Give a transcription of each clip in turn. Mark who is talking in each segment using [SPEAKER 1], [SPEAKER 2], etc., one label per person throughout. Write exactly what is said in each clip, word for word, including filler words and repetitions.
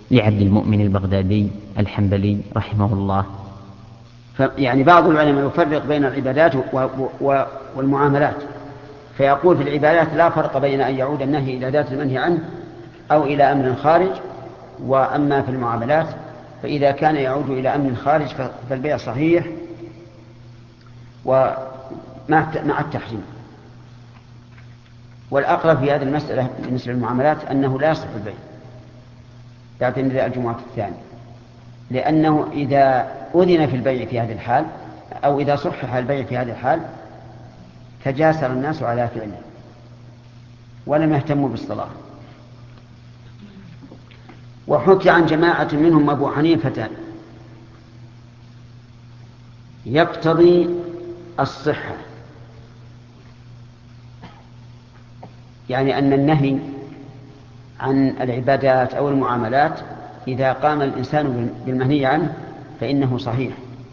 [SPEAKER 1] لعبد المؤمن البغدادي الحنبلي رحمه الله.
[SPEAKER 2] يعني بعض العلماء يفرق بين العبادات والمعاملات، فيقول في العبادات لا فرق بين أن يعود النهي إلى ذات المنهي عنه أو إلى أمر خارج، وأما في المعاملات فإذا كان يعود إلى أمر خارج فالبيع صحيح ومع التحريم. والأقرب في هذه المسألة بالنسبة للمعاملات أنه لا يصح البيع تعتمد إلى الجمعة الثانية، لأنه إذا أذن في البيع في هذه الحال أو إذا صحح البيع في هذه الحال تجاسر الناس على فعله ولم يهتموا بالصلاة. وحكي عن جماعة منهم أبو حنيفة يقتضي الصحة، يعني أن النهي عن العبادات أو المعاملات إذا قام الإنسان بالمنهي عنه فإنه صحيح،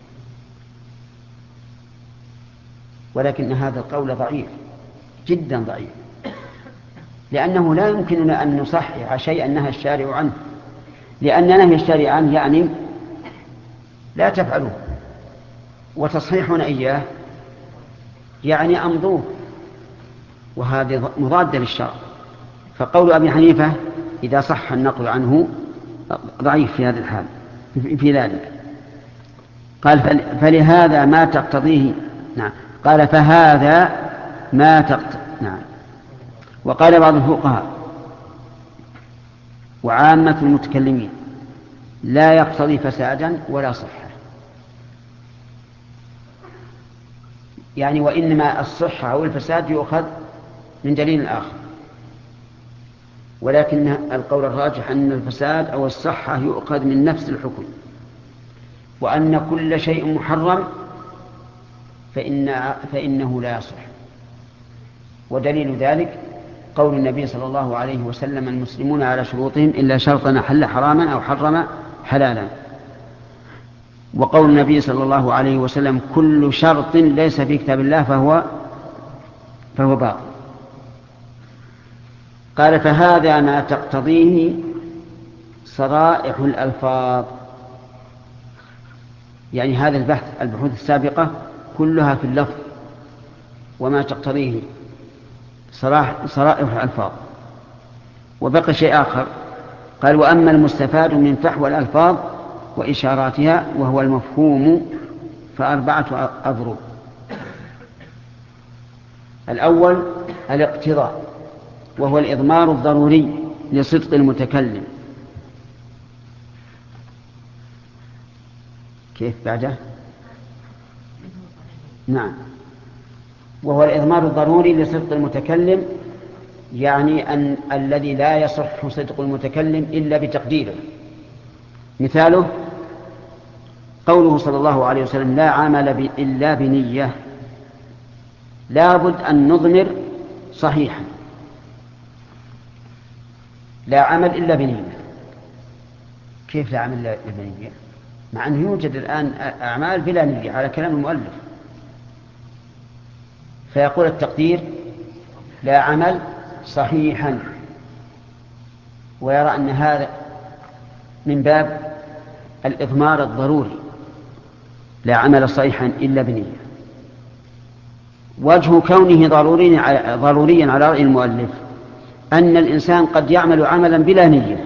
[SPEAKER 2] ولكن هذا القول ضعيف جدا ضعيف، لأنه لا يمكننا أن نصحح شيئا نهى الشارع عنه، لأن نهي الشارع عنه يعني لا تفعلوه، وتصحيحنا إياه يعني أمضوه، وهذا مضاد للشرع. فقول أبي حنيفة إذا صح النقل عنه ضعيف في هذا الحال في ذلك. قال فلهذا ما تقتضيه. نعم. قال فهذا ما تقتضي. نعم. وقال بعض الفقهاء وعامة المتكلمين لا يقتضي فسادا ولا صحة، يعني وإنما الصحة أو الفساد يؤخذ من دليل آخر، ولكن القول الراجح أن الفساد أو الصحة يؤخذ من نفس الحكم، وأن كل شيء محرم فإن فإنه لا يصح. ودليل ذلك قول النبي صلى الله عليه وسلم المسلمون على شروطهم إلا شرطا حل حراما أو حرم حلالا، وقول النبي صلى الله عليه وسلم كل شرط ليس في كتاب الله فهو فهو باطل. قال فهذا ما تقتضيه صرائح الألفاظ، يعني هذا البحث البحوث السابقة كلها في اللفظ وما تقتضيه صرائح الألفاظ. وبقي شيء آخر، قال وأما المستفاد من فحوى الألفاظ وإشاراتها وهو المفهوم فأربعة أضرب. الأول الاقتضاء، وهو الإضمار الضروري لصدق المتكلم. كيف بعده؟ نعم. وهو الإضمار الضروري لصدق المتكلم، يعني أن الذي لا يصح صدق المتكلم إلا بتقديره. مثاله قوله صلى الله عليه وسلم لا عمل إلا بنية، لابد أن نضمر صحيحا لا عمل إلا بنية. كيف لا عمل إلا بنية؟ مع أنه يوجد الآن أعمال بلا نية على كلام المؤلف. فيقول التقدير لا عمل صحيحا، ويرى أن هذا من باب الإضمار الضروري لا عمل صحيحا إلا بنية. وجه كونه ضروريا على رأي المؤلف أن الإنسان قد يعمل عملا بلا نية،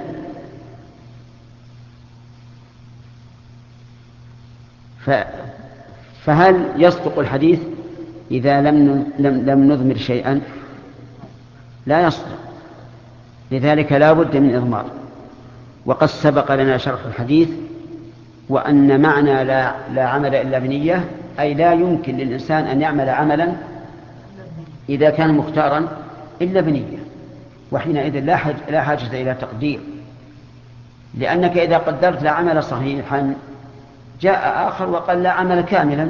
[SPEAKER 2] فهل يصدق الحديث إذا لم لم نضمر شيئا؟ لا يصدق، لذلك لا بد من إضمار. وقد سبق لنا شرح الحديث، وأن معنى لا, لا عمل إلا بنية أي لا يمكن للإنسان أن يعمل عملا إذا كان مختارا إلا بنية، وحينئذ لا حاجة, لا حاجة إلى تقدير، لأنك إذا قدرت لا عمل صحيحا جاء آخر وقال لا عمل كاملا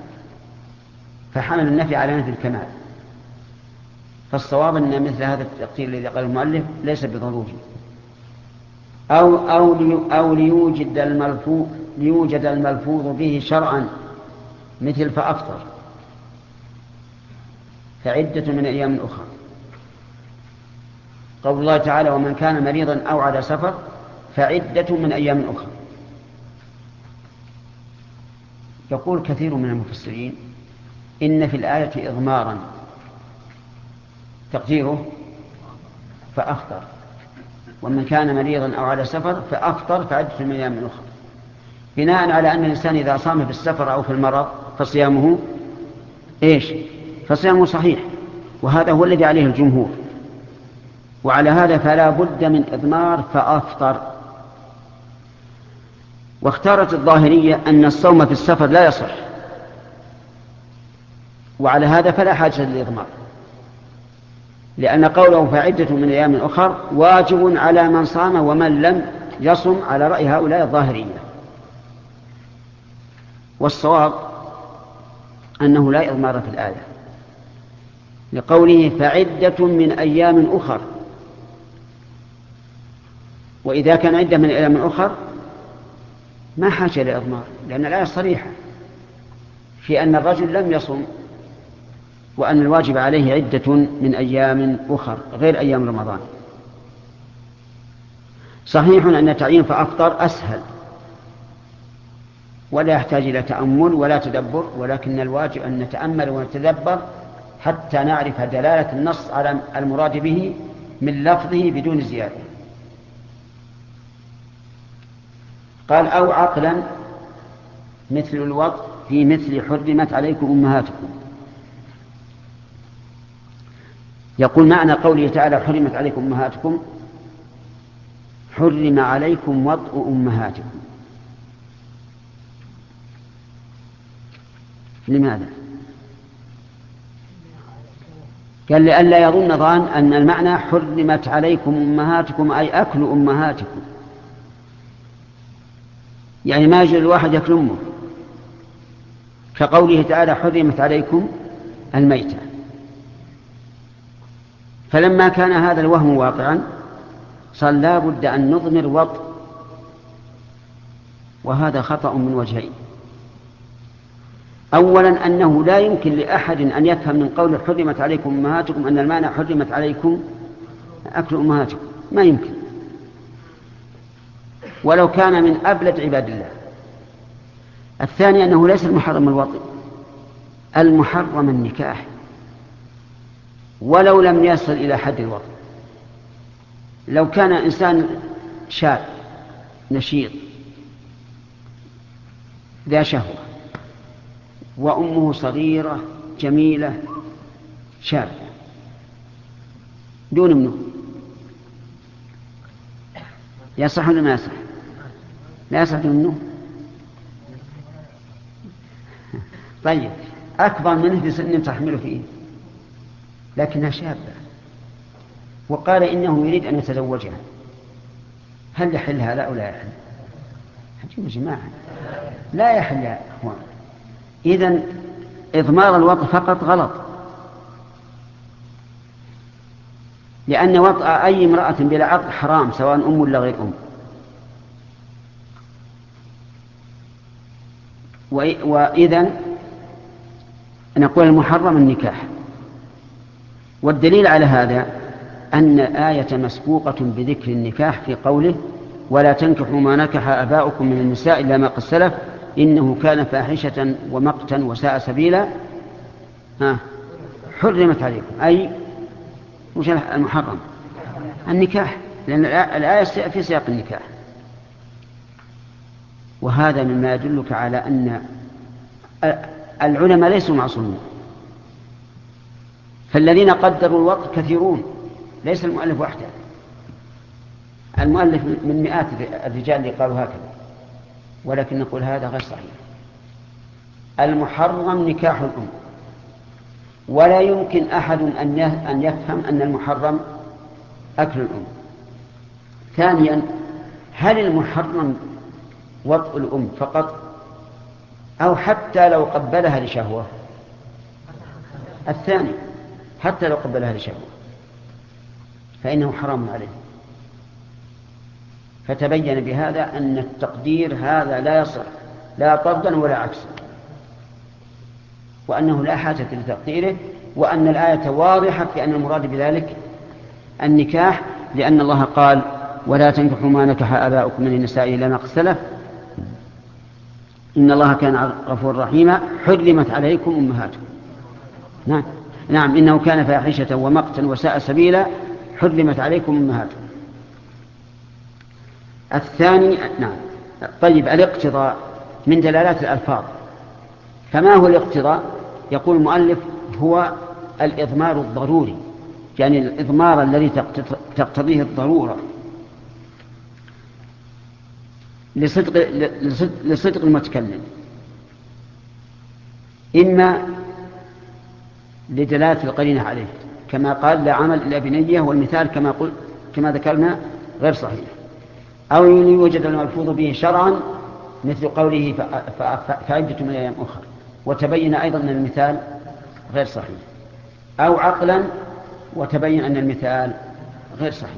[SPEAKER 2] فحمل النفي على نفي الكمال. فالصواب أن مثل هذا التقدير الذي قال المؤلف ليس بضروري. أو, أو, لي أو ليوجد, الملفوظ ليوجد الملفوظ به شرعا مثل فأفطر فعدة من أيام أخرى. قول الله تعالى ومن كان مريضا أو على سفر فعدة من أيام أخرى. يقول كثير من المفسرين إن في الآية إضمارا تقديره فأفطر، ومن كان مريضا أو على سفر فأفطر فعدة من أيام أخرى، بناء على أن الإنسان إذا صام في السفر أو في المرض فصيامه إيش؟ فصيامه صحيح، وهذا هو الذي عليه الجمهور. وعلى هذا فلا بد من إضمار فأفطر. واختارت الظاهرية أن الصوم في السفر لا يصح، وعلى هذا فلا حاجة للإضمار، لأن قوله فعدة من أيام أخر واجب على من صام ومن لم يصم على رأي هؤلاء الظاهرية. والصواب أنه لا إضمار في الآية، لقوله فعدة من أيام أخر، وإذا كان عدة من أيام أخر ما حاجة لإضمار، لأن الآية صريحة في أن الرجل لم يصم وأن الواجب عليه عدة من أيام أخر غير أيام رمضان. صحيح أن تعيين فأفطر أسهل ولا يحتاج إلى تأمل ولا تدبر، ولكن الواجب أن نتأمل ونتدبر حتى نعرف دلالة النص على المراد به من لفظه بدون زيادة. قال أو عقلا مثل الوطء في مثل حرمت عليكم أمهاتكم. يقول معنى قوله تعالى حرمت عليكم أمهاتكم حرم عليكم وطء أمهاتكم. لماذا؟ قال لئلا يظن ظان أن المعنى حرمت عليكم أمهاتكم أي أكل أمهاتكم، يعني ما يجوز الواحد يأكل أمه، كقوله تعالى حرمت عليكم الميتة. فلما كان هذا الوهم واقعا صار لا بد أن نضمر وطء، وهذا خطأ من وجهين. أولا أنه لا يمكن لأحد أن يفهم من قول حرمت عليكم أمهاتكم أن المعنى حرمت عليكم أكل أمهاتكم، ما يمكن، ولو كان من أبلد عباد الله. الثاني أنه ليس المحرم الوطء، المحرم النكاح ولو لم يصل إلى حد الوطء. لو كان إنسان شاب نشيط ذا شهوة وأمه صغيرة جميلة شابة دون منه، يصح ولا ما يصح؟ لا يصح دون منه. طيب أكبر منه في سن تحمل فيه لكنها شابة، وقال إنه يريد أن يتزوجها، هل يحل هذا أو لا يحل؟ يا جماعة لا يحل يا أخوان. إذن إضمار الوطء فقط غلط، لأن وطء أي امرأة بلا عقد حرام سواء أم ولا غير أم. وإذن نقول المحرم النكاح. والدليل على هذا أن آية مسبوقة بذكر النكاح في قوله ولا تنكحوا ما نكح آباؤكم من النساء إلا ما قد سلف إنه كان فاحشة ومقتا وساء سبيلا. ها حرمت عليكم أي مش المحرم النكاح، لأن الآية في سياق النكاح. وهذا مما يدلك على أن العلماء ليسوا معصومين، فالذين قدروا الوقت كثيرون، ليس المؤلف وحده. المؤلف من مئات الرجال اللي قالوا هكذا، ولكن نقول هذا غير صحيح. المحرم نكاح الأم، ولا يمكن أحد أن يفهم أن المحرم أكل الأم. ثانيا هل المحرم وطء الأم فقط أو حتى لو قبلها لشهوة؟ الثاني حتى لو قبلها لشهوة فإنه حرام عليه. فتبين بهذا أن التقدير هذا لا يصح لا طردا ولا عكسا، وأنه لا حاجة لتقديره، وأن الآية واضحة في أن المراد بذلك النكاح، لأن الله قال ولا تنكحوا ما نكح آباؤكم من النساء إلا ما قد سلف إن الله كان غفورا رحيما. حرمت عليكم أمهاتكم. نعم نعم إنه كان فاحشة ومقتا وساء سبيلا. حرمت عليكم أمهاتكم. الثاني نعم طيب الاقتضاء من دلالات الألفاظ. فما هو الاقتضاء؟ يقول المؤلف هو الإضمار الضروري، يعني الإضمار الذي تقتضيه الضرورة لصدق, لصدق المتكلم، إما لدلالة القرينة عليه كما قال لا عمل إلا بنية، والمثال كما قل كما ذكرنا غير صحيح، أو يوجد الملفوظ به شرعا مثل قوله فعدة من أيام أخرى وتبين أيضا أن المثال غير صحيح، أو عقلا وتبين أن المثال غير صحيح.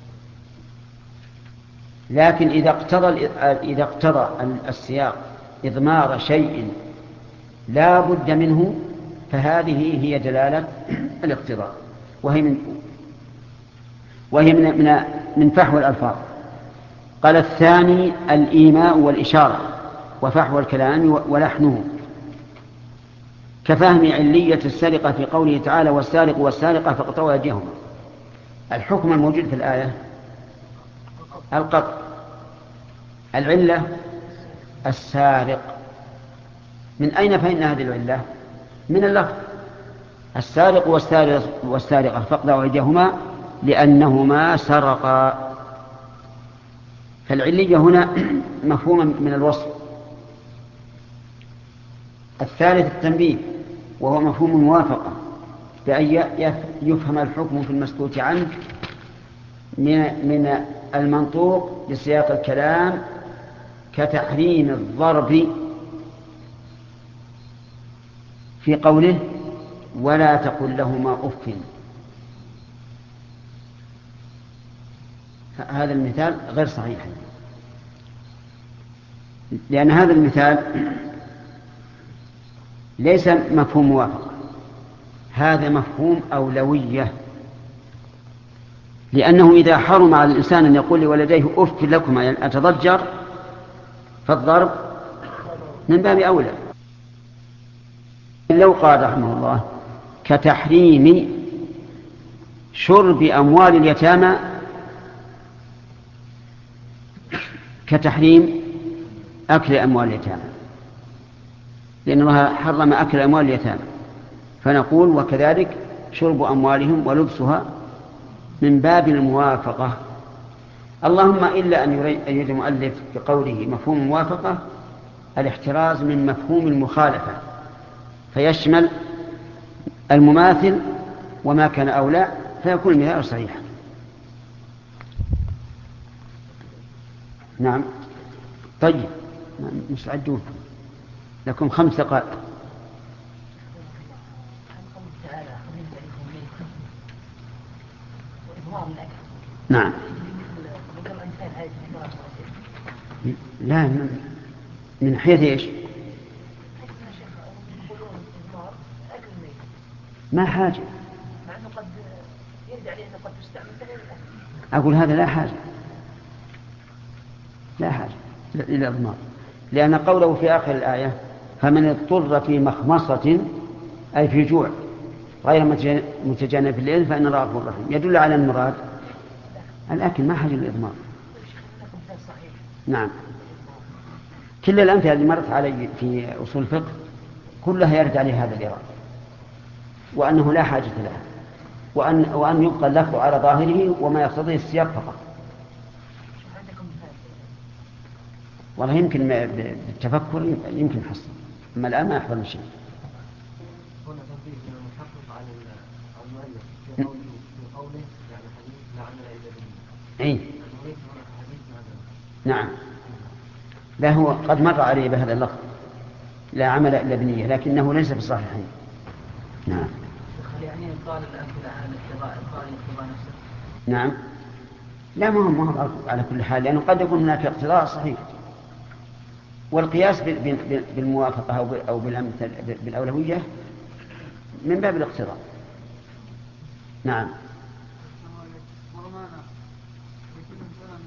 [SPEAKER 2] لكن إذا اقتضى إذا اقتضى السياق إضمار شيء لا بد منه فهذه هي دلالة الاقتضاء، وهي من وهي من من, من فحوى الألفاظ. قال الثاني الإيماء والإشارة وفحوى الكلام ولحنه، كفهم علية السرقة في قوله تعالى والسارق والسارقة فاقطعوا أيديهما. الحكم الموجود في الآية القطع، العلة السارق. من أين فهمنا هذه العلة؟ من اللفظ السارق والسارقة فاقطعوا أيديهما لأنهما سرقا. فالعلية هنا مفهوما من الوصف. الثالث التنبيه وهو مفهوم الموافقة، بأن يفهم الحكم في المسكوت عنه من المنطوق بسياق الكلام، كتحريم الضرب في قوله ولا تقل لهما أف. هذا المثال غير صحيح، لأن هذا المثال ليس مفهوم موافقة، هذا مفهوم أولوية، لأنه إذا حرم على الإنسان أن يقول لولديه أف لكما يعني أتضجر، فالضرب من باب أولى. لو قال رحمه الله كتحريم شرب أموال اليتامى، كتحريم أكل أموال اليتامى، لأن الله حرم أكل أموال اليتامى، فنقول وكذلك شرب أموالهم ولبسها من باب الموافقة. اللهم إلا أن يريد المؤلف بقوله مفهوم الموافقة الاحتراز من مفهوم المخالفة، فيشمل المماثل وما كان أولى، فيكون المثال صحيحا. نعم طيب مستعدون لكم خمس دقائق. نعم لا من حيث ايش؟ ما حاجة، أقول هذا لا حاجة لا حاجة إلى الإضمار، لأن قوله في آخر الآية فمن اضطر في مخمصة أي في جوع غير متجانف للإثم فإن الله غفور رحيم يدل على المراد الأكل، ما حاجة للإضمار. نعم كل الأمثلة اللي مرت علي في أصول الفقه كلها يرد عليه هذا الإرادة، وأنه لا حاجة لها، وأن, وأن يبقى اللفظ على ظاهره وما يقتضيه السياق فقط. والله يمكن بالتفكر يمكن حصل، أما الآن ما يحضر شيء.
[SPEAKER 3] هنا تنبيه من المحقق على المؤلف في قوله في قوله يعني حديث لا عمل إلا به.
[SPEAKER 2] أي نعم لا هو قد مر عليه بهذا اللفظ لا عمل إلا بنية، لكنه ليس في الصحيحين. نعم
[SPEAKER 3] يعني قال الأمثلة على الاقتضاء قال الاقتضاء نفسه.
[SPEAKER 2] نعم لا ما هو ما هو على كل حال، لأنه قد يكون هناك اقتضاء صحيح، والقياس بالموافقة أو بالأولوية من باب الاقتضاء. نعم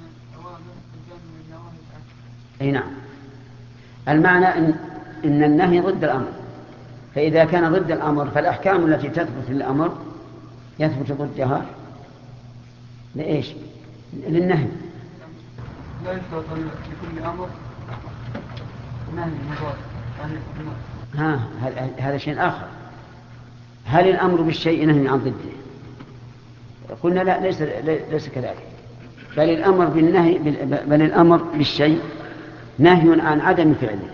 [SPEAKER 2] أي نعم. المعنى إن, إن النهي ضد الأمر، فإذا كان ضد الأمر فالأحكام التي تثبت للأمر يثبت ضدها لإيش؟ للنهي.
[SPEAKER 3] لا يشترط لكل أمر نهي مضاد.
[SPEAKER 2] ها هذا شيء آخر. هل الأمر بالشيء نهي عن ضده؟ قلنا لا، ليس ليس كذلك، بل الأمر بالنهي بل الأمر بالشيء نهي عن عدم فعله.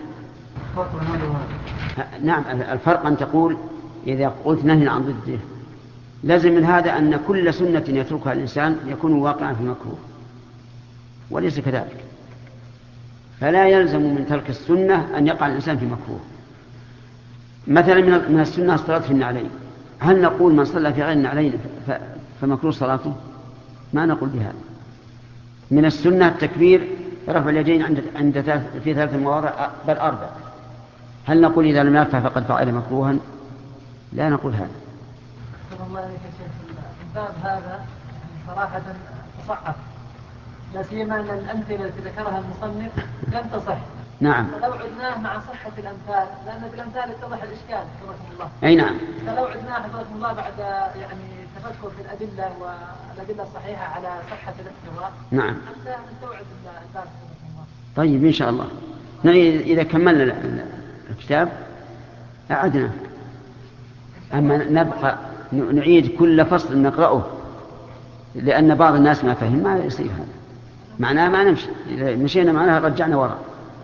[SPEAKER 2] نعم، الفرق أن تقول إذا قلت نهي عن ضده لازم من هذا أن كل سنة يتركها الإنسان يكون واقعا في مكروه، وليس كذلك. فلا يلزم من ترك السنة أن يقع الإنسان في مكروه. مثلا من السنة الصلاة في النعلين، هل نقول من صلى في غير النعلين فمكروه صلاته؟ ما نقول بهذا. من السنة التكبير رفع اليدين عند عند في ثلاث مواضع بل أربع، هل نقول إذا لم يرفع فقد فعل مكروها؟ لا نقول هذا.
[SPEAKER 4] الله عليك يا شيخ، الباب هذا صراحة تصعب، لا سيما أن الأمثلة التي ذكرها المصنف لم تصح.
[SPEAKER 2] نعم.
[SPEAKER 4] فلو عدناه مع صحة الأمثال، لأن بالأمثال اتضح الإشكال حفظكم الله.
[SPEAKER 2] أي نعم.
[SPEAKER 4] فلو عدناه حفظكم الله بعد يعني تفكر في الأدلة والأدلة الصحيحة على صحة الاستواء،
[SPEAKER 2] نعم،
[SPEAKER 4] حتى نستوعب الباب حفظكم الله.
[SPEAKER 2] طيب إن شاء الله. إذا كملنا الكتاب أعدنا، أما نبقى نعيد كل فصل نقرأه لأن بعض الناس ما فهم ما يصير هذا، معناه ما نمشي، إذا مشينا معناها رجعنا وراء.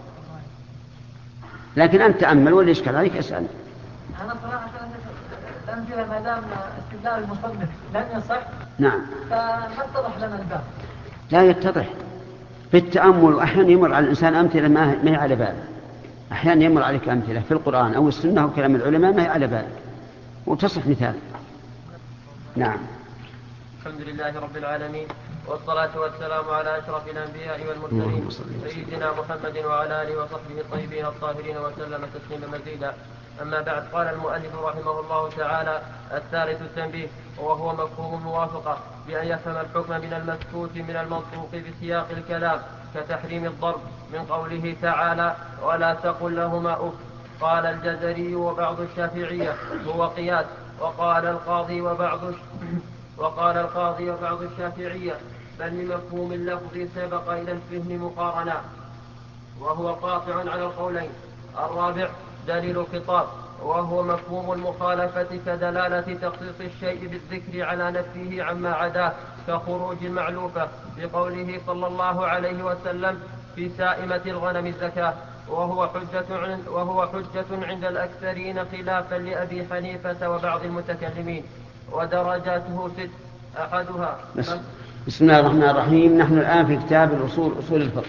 [SPEAKER 2] لكن أنت تأمل واللي يشكل عليك أسأل.
[SPEAKER 4] أنا صراحة الأمثلة ما دام استدلال المصنف لم يصح،
[SPEAKER 2] نعم،
[SPEAKER 4] فما اتضح لنا الباب.
[SPEAKER 2] لا يتضح بالتأمل. أحيانا يمر على الإنسان أمثلة ما هي على باله، أحيانا يمر عليك أمثلة في القرآن أو السنة أو كلام العلماء ما هي على بالك وتصح مثال. نعم.
[SPEAKER 5] الحمد لله رب العالمين، والصلاة والسلام على أشرف الأنبياء والمرسلين سيدنا محمد وعلى آله وصحبه الطيبين الطاهرين وسلم تسليما مزيدا. أما بعد، قال المؤلف رحمه الله تعالى: الثالث التنبيه، وهو مفهوم الموافقة، بأن يفهم الحكم من المسكوت من المنطوق بسياق الكلام، كتحريم الضرب من قوله تعالى: ولا تقل لهما أف. قال الجزري وبعض الشافعية هو قياس، وقال القاضي وبعض وقال القاضي وبعض الشافعية بل بمفهوم اللفظ سبق إلى الفهم مقارنا، وهو قاطع على القولين. الرابع دليل خطاب، وهو مفهوم المخالفة كدلالة تخصيص الشيء بالذكر على نفيه عما عداه، كخروج المعلوفة بقوله صلى الله عليه وسلم: في سائمة الغنم الزكاة، وهو حجة وهو حجة عند الأكثرين خلافا لأبي حنيفة وبعض المتكلمين. ودرجاته ست، أحدها
[SPEAKER 2] بس. بسم الله الرحمن الرحيم. نحن الآن في كتاب الأصول، أصول الفقه.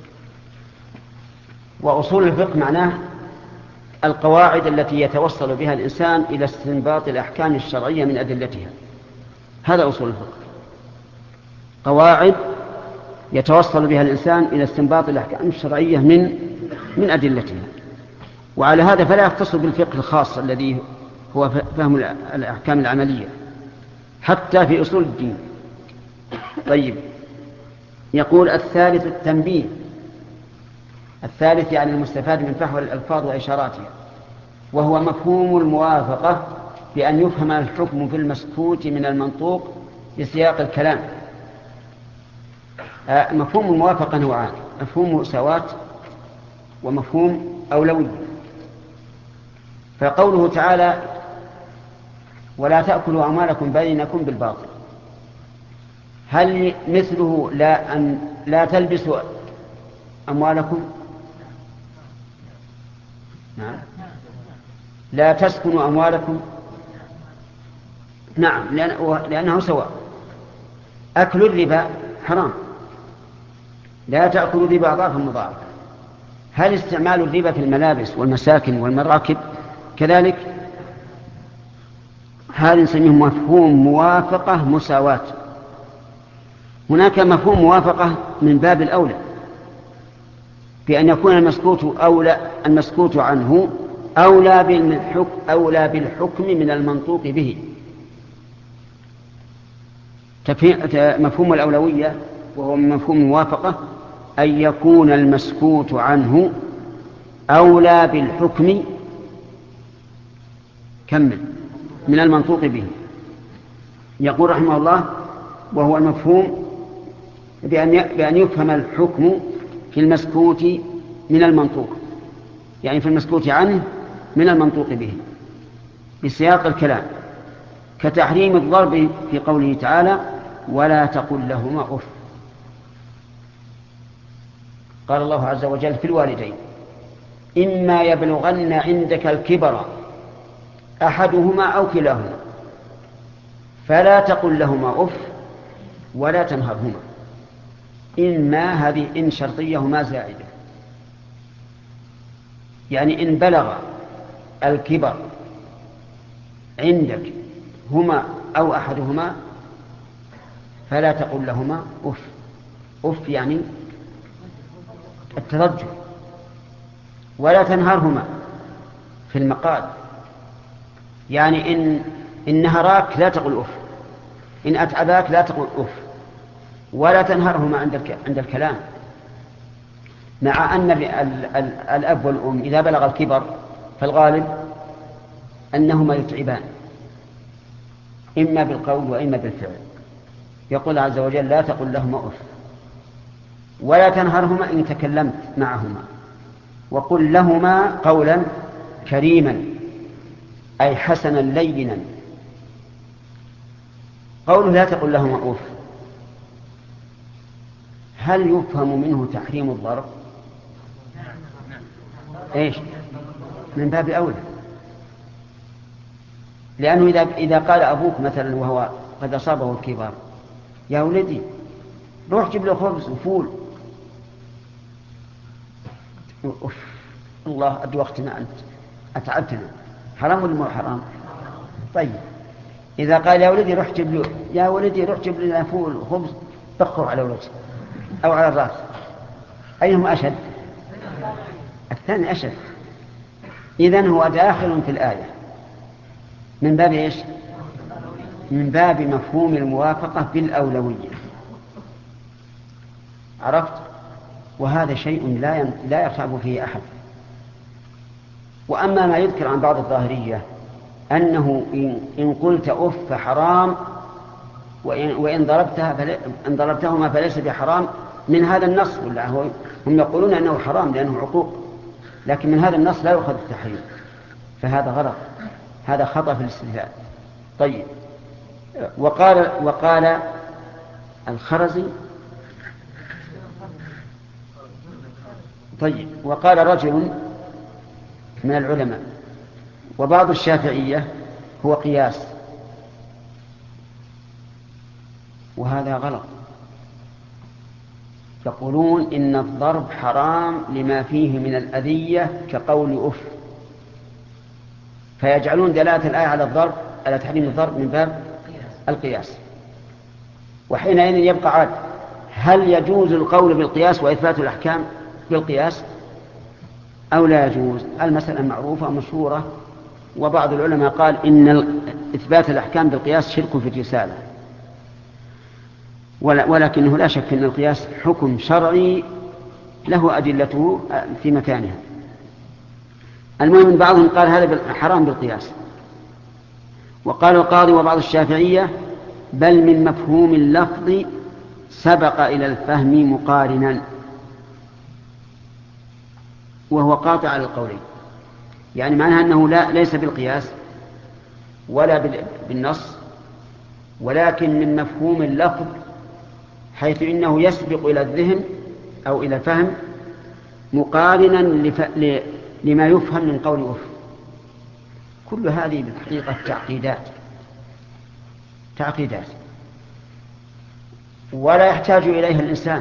[SPEAKER 2] وأصول الفقه معناه القواعد التي يتوصل بها الإنسان إلى استنباط الأحكام الشرعية من أدلتها، هذا أصول الفقه. قواعد يتوصل بها الإنسان إلى استنباط الأحكام الشرعية من من أدلتها. وعلى هذا فلا يختص بالفقه الخاص الذي هو فهم الأحكام العملية، حتى في أصول الدين. طيب، يقول: الثالث التنبيه. الثالث يعني المستفاد من فحوى الألفاظ وإشاراتها، وهو مفهوم الموافقة، بأن يفهم الحكم في المسكوت من المنطوق بسياق الكلام. مفهوم الموافقة نوعان: مفهوم مساواة ومفهوم أولوية. فقوله تعالى: ولا تأكلوا أموالكم بينكم بالباطل، هل مثله لا أن لا تلبسوا أموالكم؟ نعم. لا تسكنوا أموالكم؟ نعم، لأنه سواء. أكل الربا حرام، لا تأكلوا الربا أضعافا مضاعفة. هل استعمال الربا في الملابس والمساكن والمراكب كذلك؟ هذا نسميه مفهوم موافقة مساواة. هناك مفهوم موافقة من باب الأولى، بأن يكون المسكوت أولى المسكوت عنه أولى بالحكم أولى بالحكم من المنطوق به. مفهوم الأولوية وهو مفهوم الموافقة أن يكون المسكوت عنه أولى بالحكم كمل من المنطوق به. يقول رحمه الله: وهو المفهوم بأن يفهم الحكم في المسكوت من المنطوق، يعني في المسكوت عنه من المنطوق به بسياق الكلام، كتحريم الضرب في قوله تعالى: ولا تقل لهما أف. قال الله عز وجل في الوالدين: إما يبلغن عندك الكبر أحدهما أو كلاهما فلا تقل لهما أف ولا تنهرهما. إما هذه إن شرطية ما زائدة، يعني إن بلغ الكبر عندك هما أو أحدهما فلا تقل لهما أف. أف يعني التضجر. ولا تنهرهما في المقال، يعني إن إن نهراك لا تقل أف، إن أتعباك لا تقل أف. ولا تنهرهما عند عند الكلام، مع أن الأب والأم إذا بلغ الكبر فالغالب أنهما يتعبان إما بالقول وإما بالفعل. يقول عز وجل: لا تقل لهما أف ولا تنهرهما إن تكلمت معهما وقل لهما قولا كريما، أي حسنا لينا. قوله لا تقل لهما أف هل يفهم منه تحريم الضرب؟ إيش؟ من باب أولى، لأنه إذا إذا قال أبوك مثلا وهو قد أصابه الكبر: يا ولدي روح جيب له خبز وفول، أف الله أدوختنا أنت أتعبتنا، حرام ولا مو حرام؟ طيب إذا قال: يا ولدي روح جيب له يا ولدي روح جيب لنا فول وخبز، بخر على الوجه أو على الرأس، أيهم أشد؟ الثاني أشد. إذن هو داخل في الآية من باب إيش؟ من باب مفهوم الموافقة بالأولوية. عرفت؟ وهذا شيء لا لا يرتاب فيه أحد. وأما ما يذكر عن بعض الظاهرية أنه إن قلت أف حرام وإن, وإن ضربتها فل... إن ضربتهما فليس بحرام، من هذا النص، ولا هو هم يقولون أنه حرام لأنه عقوق، لكن من هذا النص لا يؤخذ التحريم، فهذا غلط، هذا خطأ في الاستدلال. طيب وقال وقال الخرزي طيب وقال رجل من العلماء وبعض الشافعية هو قياس، وهذا غلط. يقولون إن الضرب حرام لما فيه من الأذية كقول أف، فيجعلون دلالة الآية على الضرب على تحريم الضرب من باب القياس. وحينئذ يبقى عاد: هل يجوز القول بالقياس وإثبات الأحكام بالقياس أو لا يجوز؟ المسألة معروفة مشهورة، وبعض العلماء قال إن إثبات الأحكام بالقياس شرك في الرسالة، ولكنه لا شك أن القياس حكم شرعي له أدلته في مكانها. المهم بعضهم قال هذا حرام بالقياس. وقال القاضي وبعض الشافعية: بل من مفهوم اللفظ سبق إلى الفهم مقارنا، وهو قاطع على القولين، يعني معناها أنه لا ليس بالقياس ولا بالنص، ولكن من مفهوم اللفظ، حيث إنه يسبق إلى الذهن أو إلى الفهم مقارنا لف... ل... لما يفهم من قول أف. كل هذه بالحقيقة تعقيدات تعقيدات ولا يحتاج إليها الإنسان.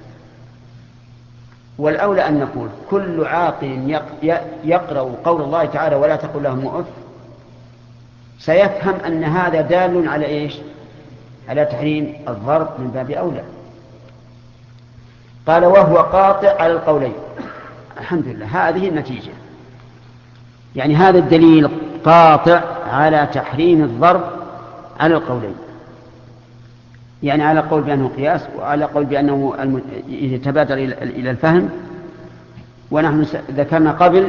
[SPEAKER 2] والأولى أن نقول كل عاقل يقرأ قول الله تعالى: ولا تقل لهم أف، سيفهم أن هذا دال على إيش؟ على تحريم الضرب من باب أولى. قال: وهو قاطع على القولين. الحمد لله، هذه النتيجة، يعني هذا الدليل قاطع على تحريم الضرب على القولين. يعني على قول بأنه قياس وعلى قول بأنه يتبادر إلى الفهم. ونحن ذكرنا قبل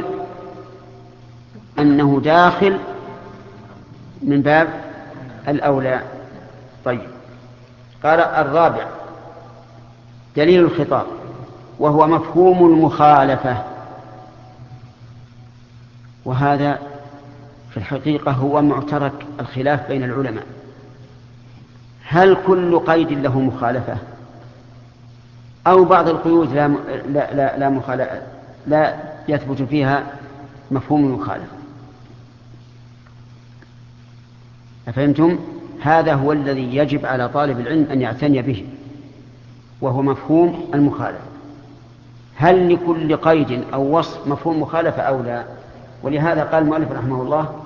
[SPEAKER 2] أنه داخل من باب الأولى. طيب، قال الرابع دليل الخطاب وهو مفهوم المخالفة، وهذا في الحقيقة هو معترك الخلاف بين العلماء. هل كل قيد له مخالفة أو بعض القيود لا, لا, لا, لا, مخالفة لا يثبت فيها مفهوم المخالفة؟ أفهمتم؟ هذا هو الذي يجب على طالب العلم أن يعتني به، وهو مفهوم المخالفة. هل لكل قيد أو وصف مفهوم مخالفة أو لا؟ ولهذا قال المؤلف رحمه الله،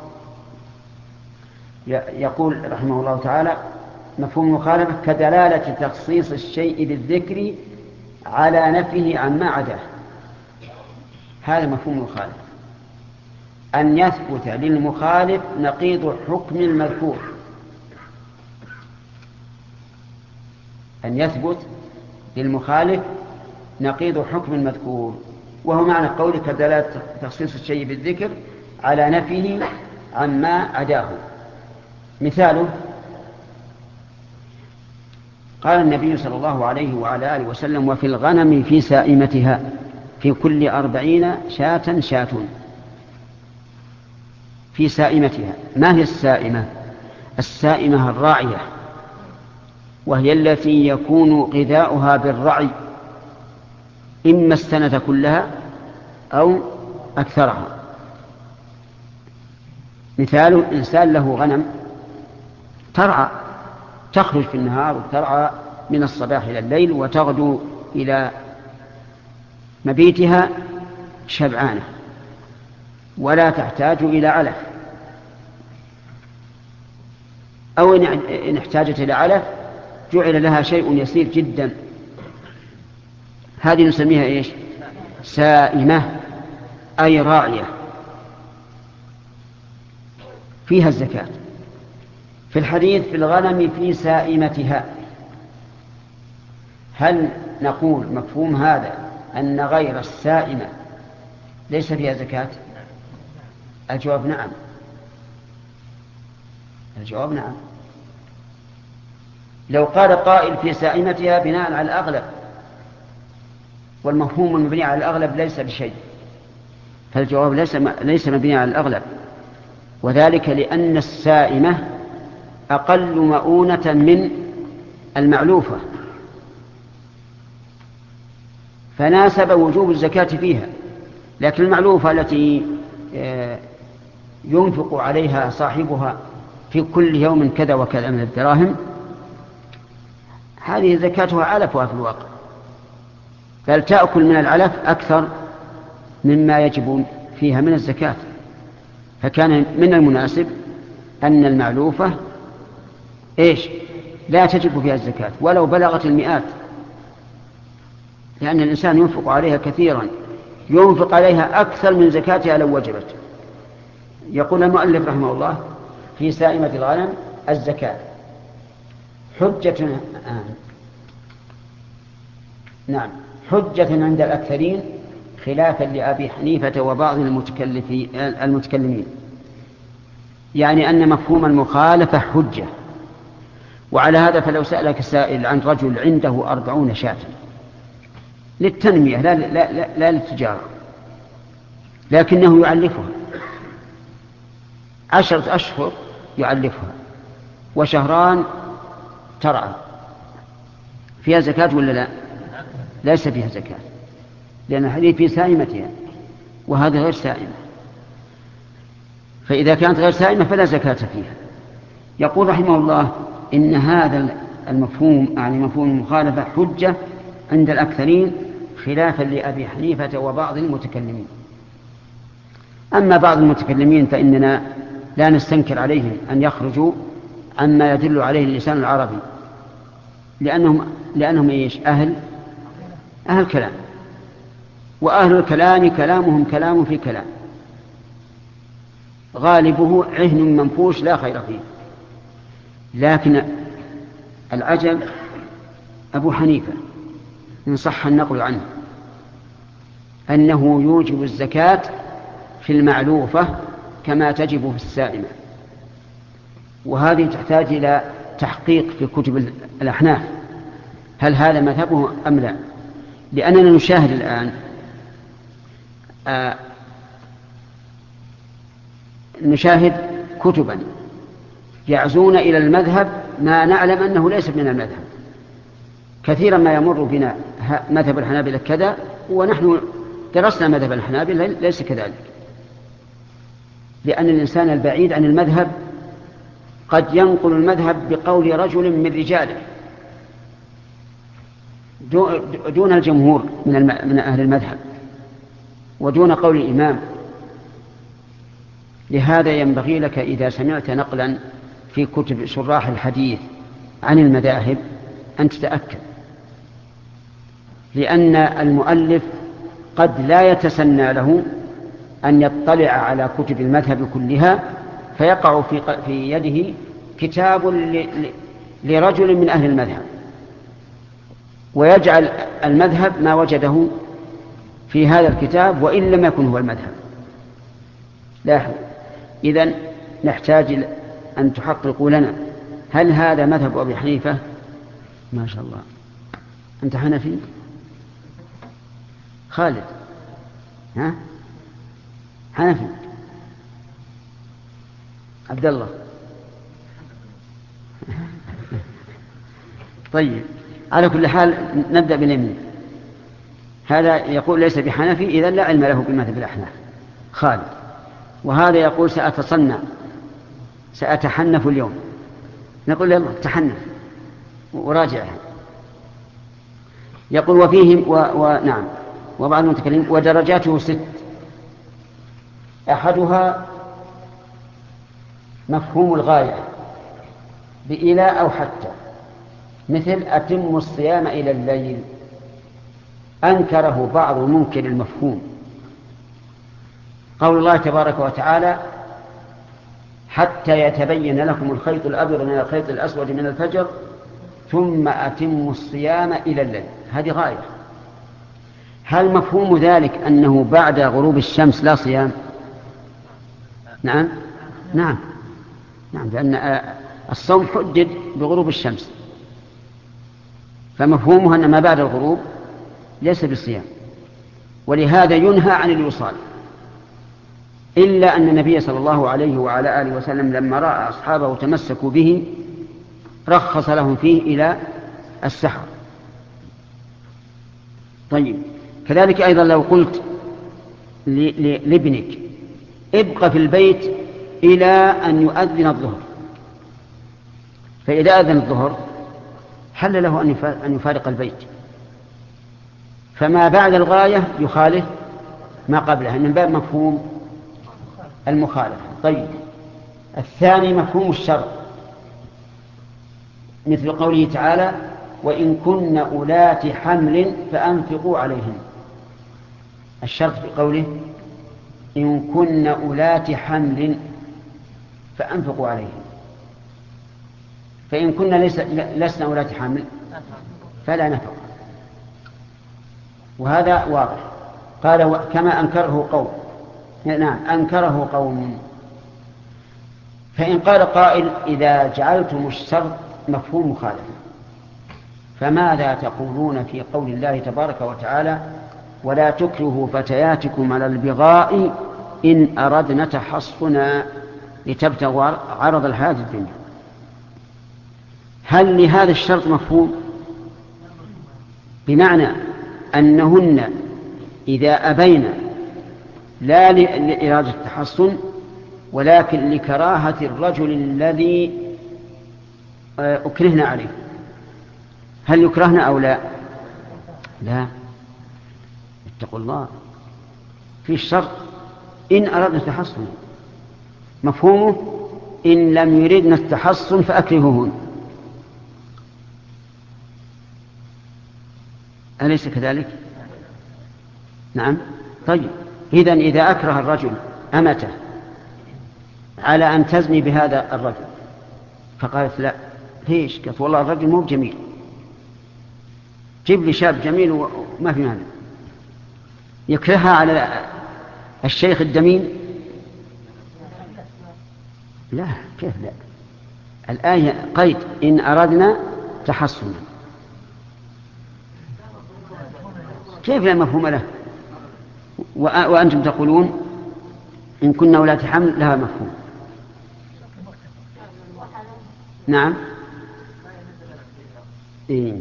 [SPEAKER 2] يقول رحمه الله تعالى: مفهوم المخالفة كدلالة تخصيص الشيء بالذكر على نفيه عما عداه. هذا مفهوم المخالفة، أن يثبت للمخالف نقيض حكم المذكور، أن يثبت للمخالف نقيض حكم المذكور، وهو معنى قوله كدلالة تخصيص الشيء بالذكر على نفيه عما عداه. مثاله: قال النبي صلى الله عليه وعلى آله وسلم: وفي الغنم في سائمتها في كل أربعين شاة شاة. في سائمتها. ما هي السائمة؟ السائمة الراعية، وهي التي يكون غذاؤها بالرعي، إما السنة كلها أو أكثرها. مثال: إنسان له غنم ترعى، تخرج في النهار وترعى من الصباح إلى الليل وتغدو إلى مبيتها شبعانة ولا تحتاج إلى علف، أو إن احتاجت إلى علف جعل لها شيء يسير جدا. هذه نسميها إيش؟ سائمة، أي راعية، فيها الزكاة. في الحديث: في الغنم في سائمتها، هل نقول مفهوم هذا أن غير السائمة ليس فيها زكاة؟ الجواب نعم. الجواب نعم. لو قال قائل في سائمتها بناء على الأغلب، والمفهوم المبني على الأغلب ليس بشيء، فالجواب ليس ليس مبني على الأغلب، وذلك لأن السائمة أقل مؤونة من المعلوفة، فناسب وجوب الزكاة فيها. لكن المعلوفة التي ينفق عليها صاحبها في كل يوم كذا وكذا من الدراهم، هذه زكاتها علفها في الواقع، بل تأكل من العلف أكثر مما يجب فيها من الزكاة. فكان من المناسب أن المعلوفة إيش؟ لا تجب فيها الزكاة ولو بلغت المئات، لأن الإنسان ينفق عليها كثيرا، ينفق عليها أكثر من زكاتها لو وجبت. يقول المؤلف رحمه الله: في سائمة الغنم الزكاة. حجة آه. نعم، حجة عند الأكثرين خلافا لأبي حنيفة وبعض المتكلمين، يعني أن مفهوم المخالفة حجة. وعلى هذا فلو سألك سائل عن رجل عنده أربعون شاة للتنمية لا, لا, لا, لا للتجارة، لكنه يعلفها عشرة أشهر، يعلفها وشهران ترعى، فيها زكاة ولا لا؟ ليس فيها زكاة، لأن الحديث في سائمتها وهذا غير سائمة، فإذا كانت غير سائمة فلا زكاة فيها. يقول رحمه الله: إن هذا المفهوم يعني مفهوم المخالفة حجة عند الأكثرين خلافا لأبي حنيفة وبعض المتكلمين. أما بعض المتكلمين فإننا لا نستنكر عليهم أن يخرجوا عما يدل عليه اللسان العربي، لأنهم, لأنهم إيش؟ أهل أهل كلام، وأهل الكلام كلامهم كلام في كلام، غالبه عهن منفوش لا خير فيه. لكن العجب أبو حنيفة إن صح النقل عنه أنه يوجب الزكاة في المعلوفة كما تجب في السائمة، وهذه تحتاج إلى تحقيق في كتب الأحناف هل هذا مذهبه أم لا، لأننا نشاهد الآن آه نشاهد كتبا يعزون إلى المذهب ما نعلم أنه ليس من المذهب. كثيرا ما يمر بنا مذهب الحنابلة كذا ونحن درسنا مذهب الحنابلة ليس كذلك، لأن الإنسان البعيد عن المذهب قد ينقل المذهب بقول رجل من رجاله دون الجمهور من أهل المذهب ودون قول الإمام. لهذا ينبغي لك إذا سمعت نقلا في كتب شراح الحديث عن المذاهب أن تتأكد، لأن المؤلف قد لا يتسنى له أن يطلع على كتب المذهب كلها فيقع في يده كتاب لرجل من أهل المذهب ويجعل المذهب ما وجده في هذا الكتاب وإن لم يكن هو المذهب. لاحظ، إذن نحتاج أن تحققوا لنا هل هذا مذهب أبي حنيفة؟ ما شاء الله. أنت حنفي؟ خالد ها؟ حنفي؟ عبد الله؟ طيب، على كل حال نبدأ باليمين. هذا يقول ليس بحنفي، إذن لا علم له بمذهب الأحناف. خالد. وهذا يقول سأتصنع سأتحنف اليوم. نقول يلا تحنف وراجعها. يقول وفيه و... ونعم وبعض المتكلمين ودرجاته ست، أحدها مفهوم الغاية بإلى أو حتى، مثل أتم الصيام إلى الليل، أنكره بعض منكر المفهوم. قول الله تبارك وتعالى حتى يتبين لكم الخيط الأبيض من الخيط الأسود من الفجر ثم أتموا الصيام إلى الليل، هذه غاية. هل مفهوم ذلك أنه بعد غروب الشمس لا صيام؟ نعم نعم نعم، لأن الصوم حدد بغروب الشمس، فمفهومها أن ما بعد الغروب ليس بالصيام، ولهذا ينهى عن الوصال. إلا أن النبي صلى الله عليه وعلى آله وسلم لما رأى أصحابه تمسكوا به رخص لهم فيه إلى السحر. طيب، كذلك أيضا لو قلت لابنك ابقى في البيت إلى أن يؤذن الظهر، فإذا أذن الظهر حل له أن يفارق البيت، فما بعد الغاية يخالف ما قبلها من باب مفهوم المخالفة. طيب، الثاني مفهوم الشرط، مثل قوله تعالى وإن كن أولات حمل فأنفقوا عليهن. الشرط في قوله إن كن أولات حمل فأنفقوا عليهن، فإن كن لسنا أولات حمل فلا نفق، وهذا واضح. قال كما أنكره قوم، نعم أنكره قوم. فإن قال قائل إذا جعلتم الشرط مفهوم مخالفة فماذا تقولون في قول الله تبارك وتعالى ولا تكرهوا فتياتكم على البغاء إن أردنا تحصنا لتبتغوا عرض الحياة الدنيا؟ هل لهذا الشرط مفهوم؟ بمعنى أنهن إذا أبين لا لإرادة التحصن ولكن لكراهة الرجل الذي أكرهنا عليه، هل يكرهنا أو لا؟ لا، اتقوا الله، في الشرط إن أردنا التحصن، مفهومه إن لم يردنا التحصن فأكرهوهن، أليس كذلك؟ نعم. طيب، إذن إذا أكره الرجل أمته على أن تزني بهذا الرجل فقالت لا، ليش؟ قالت والله الرجل مو جميل، جيب لي شاب جميل وما في مانع، يكرهها على الشيخ الدمين؟ لا، كيف لا؟ الآية قيد إن أردنا تحصنا، كيف لا مفهوم له؟ وأنتم تقولون إن كنا ولاة حمل لها مفهوم. نعم. إيه.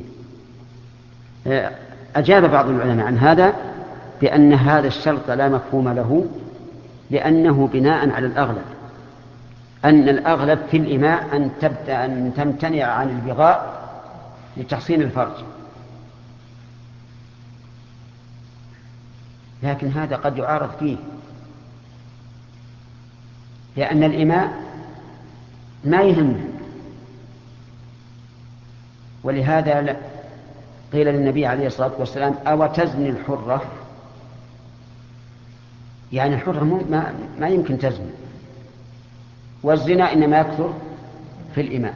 [SPEAKER 2] أجاب بعض العلماء عن هذا بأن هذا الشرط لا مفهوم له، لأنه بناء على الأغلب، أن الأغلب في الإماء أن تبدأ أن تمتنع عن البغاء لتحصين الفرج، لكن هذا قد يعارض فيه، لأن الإماء ما يهم، ولهذا قيل للنبي عليه الصلاة والسلام أو تزني الحرة، يعني الحرة ما, ما يمكن تزني، والزنا إنما يكثر في الإماء.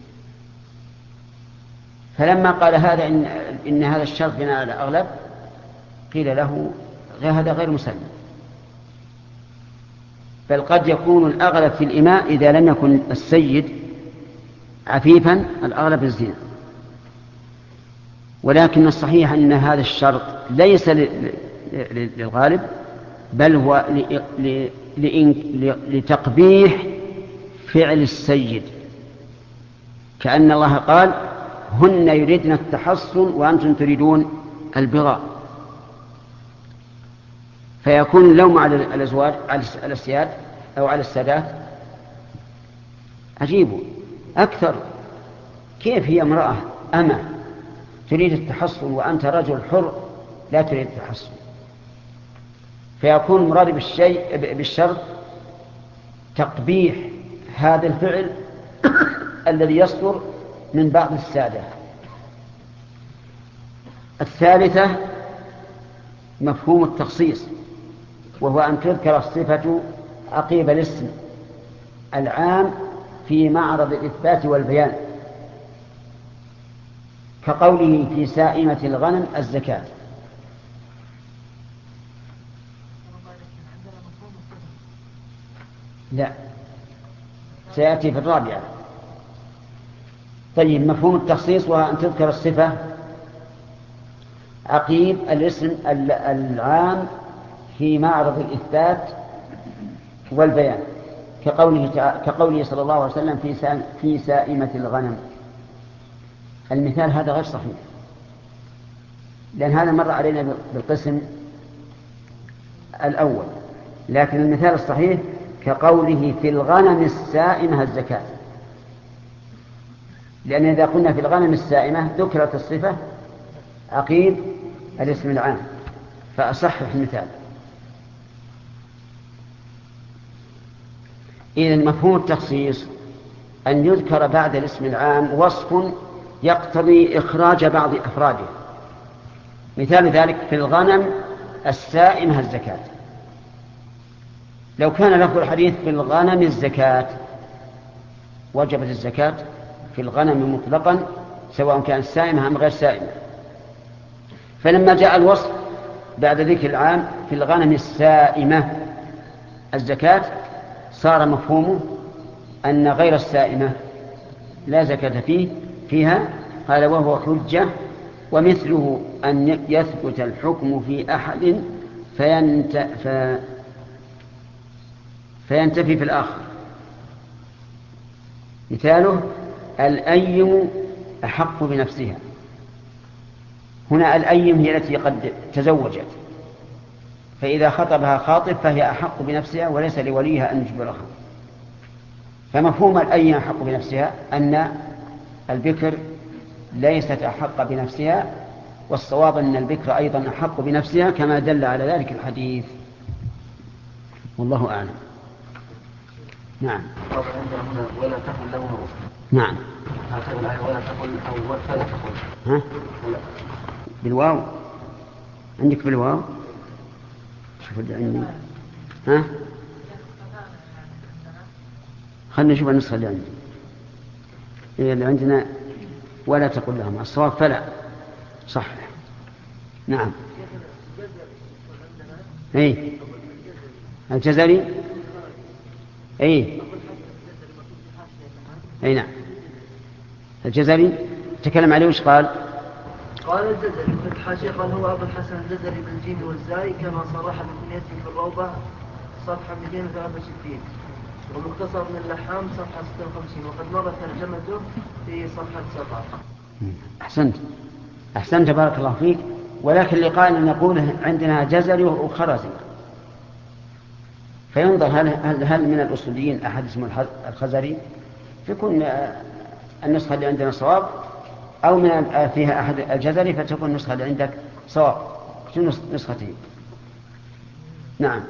[SPEAKER 2] فلما قال هذا إن, إن هذا الشرط بناء على الأغلب، قيل له هذا غير مسلم، بل قد يكون الأغلب في الإماء إذا لم يكن السيد عفيفا الأغلب الزنا. ولكن الصحيح أن هذا الشرط ليس للغالب، بل هو لتقبيح فعل السيد، كأن الله قال هن يريدن التحصن وأنتم تريدون البغاء، فيكون اللوم على الأزواج، على السياد أو على السادات عجيب أكثر. كيف هي امرأة أمة تريد التحصن وأنت رجل حر لا تريد التحصن؟ فيكون مراد بالشيء بالشرط تقبيح هذا الفعل الذي يصدر من بعض السادة. الثالثة مفهوم التخصيص، وهو أن تذكر الصفة عقيب الاسم العام في معرض الإثبات والبيان، كقوله في سائمة الغنم الزكاة. لا، سيأتي في الرابعة. طيب، مفهوم التخصيص وهو أن تذكر الصفة عقيب الاسم العام في معرض الإثبات والبيان، كقوله, كقوله صلى الله عليه وسلم في, في سائمة الغنم. المثال هذا غير صحيح، لأن هذا مر علينا بالقسم الأول، لكن المثال الصحيح كقوله في الغنم السائمة الزكاة، لأن إذا قلنا في الغنم السائمة ذكرت الصفة عقيب الاسم العام، فأصحح المثال. إذن مفهوم التخصيص أن يذكر بعد الاسم العام وصف يقتضي إخراج بعض أفراده. مثال ذلك في الغنم السائمة الزكاة، لو كان لفظ الحديث في الغنم الزكاة وجبت الزكاة في الغنم مطلقا سواء كانت سائمة أم غير سائمة، فلما جاء الوصف بعد ذكر العام في الغنم السائمة الزكاة صار مفهومه أن غير السائمة لا زكاة فيه فيها. قال وهو حجة، ومثله أن يثبت الحكم في أحد فينت ف... فينتفي في الآخر. مثاله الأيم أحق بنفسها، هنا الأيم هي التي قد تزوجت، فإذا خطبها خاطب فهي أحق بنفسها وليس لوليها أن يجبرها. فمفهوم الأيم أحق بنفسها أن البكر ليست أحق بنفسها، والصواب أن البكر أيضا أحق بنفسها كما دل على ذلك الحديث، والله أعلم. نعم.
[SPEAKER 3] ولا تقل له.
[SPEAKER 2] نعم.
[SPEAKER 3] ولا تقل أو فلا تقل.
[SPEAKER 2] ها؟ بالواو عندك بالواو؟ شوف اللي عندي. ها؟ خلنا نشوف النسخة اللي عندي. إيه اللي عندنا؟ ولا تقل لهم. الصواب فلا. صح. نعم. اي الجزري اي اي نعم. الجزري تكلم عليه وش قال؟
[SPEAKER 3] قال الجزري في الحاشية قال هو أبو الحسن الجزري بالجيم والزاي كما صرح بكنيته في الروضة صفحة مئتين وثلاثة وستين، ومختصر من اللحام صفحة ستة وخمسين، وقد مرت ترجمته في صفحة سبعة.
[SPEAKER 2] أحسنت أحسنت بارك الله فيك. ولكن اللي قال أن نقول عندنا جزري وخرزي، فينظر هل, هل, هل من الأصوليين أحد اسمه الخزري فيكون النسخة اللي عندنا صواب، أو من فيها أحد الجزري فتكون النسخة اللي عندك صواب. شو نسختين؟ نعم.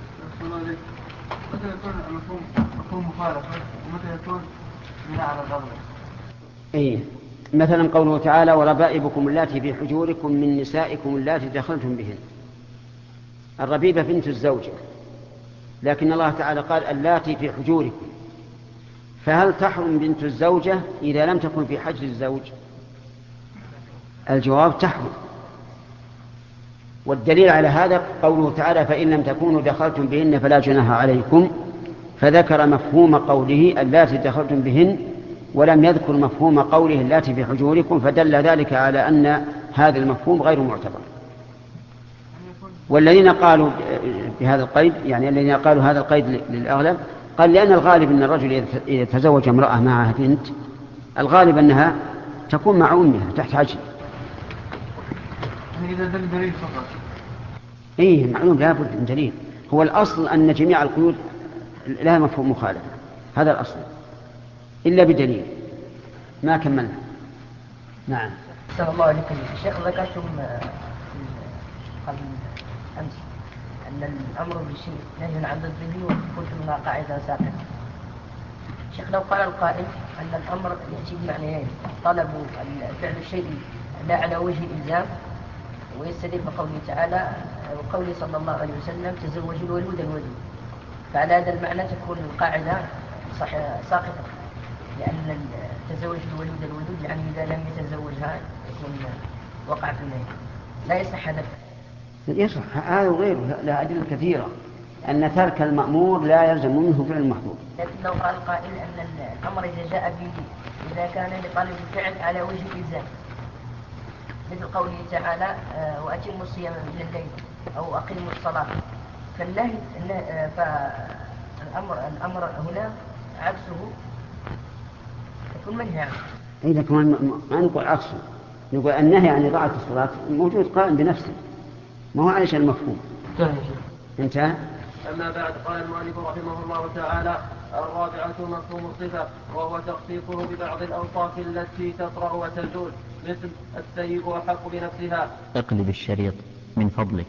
[SPEAKER 3] متى يكون المفهوم مفهوم مخالفة ومتى يكون بناء على الأغلب؟
[SPEAKER 2] إيه مثلا قوله تعالى وربائبكم اللاتي في حجوركم من نسائكم اللاتي دخلتم بهن. الربيبة بنت الزوجة، لكن الله تعالى قال اللاتي في حجوركم، فهل تحرم بنت الزوجة إذا لم تكن في حجر الزوج؟ الجواب تحرم. والدليل على هذا قوله تعالى فإن لم تكونوا دخلتم بهن فلا جناح عليكم، فذكر مفهوم قوله اللاتي دخلتم بهن ولم يذكر مفهوم قوله اللاتي في حجوركم، فدل ذلك على أن هذا المفهوم غير معتبر. والذين قالوا بهذا القيد يعني الذين قالوا هذا القيد للأغلب قال لأن الغالب أن الرجل إذا تزوج امرأة معها بنت الغالب أنها تكون مع أمها تحت حجر.
[SPEAKER 3] إذا دل دليل فقط.
[SPEAKER 2] إيه معلوم لا بد من دليل. هو الأصل أن جميع القيود لها مفهوم مخالف، هذا الأصل إلا بدليل. ما كملنا. نعم.
[SPEAKER 6] أحسن الله عليكم. الشيخ ذكرتم قبل أمس أن الأمر بالشيء نهي عن ضده وقلت منها قاعدة سابقة. الشيخ لو قال القائل أن الأمر يأتي بمعنيين، طلب فعل الشيء لا على وجه الإلزام، ويستدل بقوله تعالى وقوله صلى الله عليه وسلم تزوجوا الولود الودود، فعلى هذا المعنى تكون القاعدة ساقطة، لأن تزوج الولود الودود يعني إذا لم يتزوجها يكون وقع في النهي، لا يصح هذا.
[SPEAKER 2] يصح هذا وغيره لا أدلة كثيرة أن ترك المأمور لا يلزم منه فعل المحظور.
[SPEAKER 6] لكن لو قال القائل أن الأمر إذا جاء به إذا كان لطالب الفعل على وجه الإلزام، مثل قوله تعالى وأتموا الصيام من الليل أو أقيموا الصلاة، فالنهي فالأمر الأمر هنا عكسه يكون منهي عنه.
[SPEAKER 2] إيه لكن ما نقول عكسه، نقول النهي عن إضاعة الصلاة موجود قائم بنفسه، ما هو علشان المفهوم. انتهى.
[SPEAKER 5] أما بعد قال المؤلف رحمه الله تعالى الرابعة مفهوم الصفة، وهو تخصيصه ببعض الأوصاف التي تطرأ وتزول، مثل السيب أحق بنفسها.
[SPEAKER 1] اقلب الشريط من فضلك.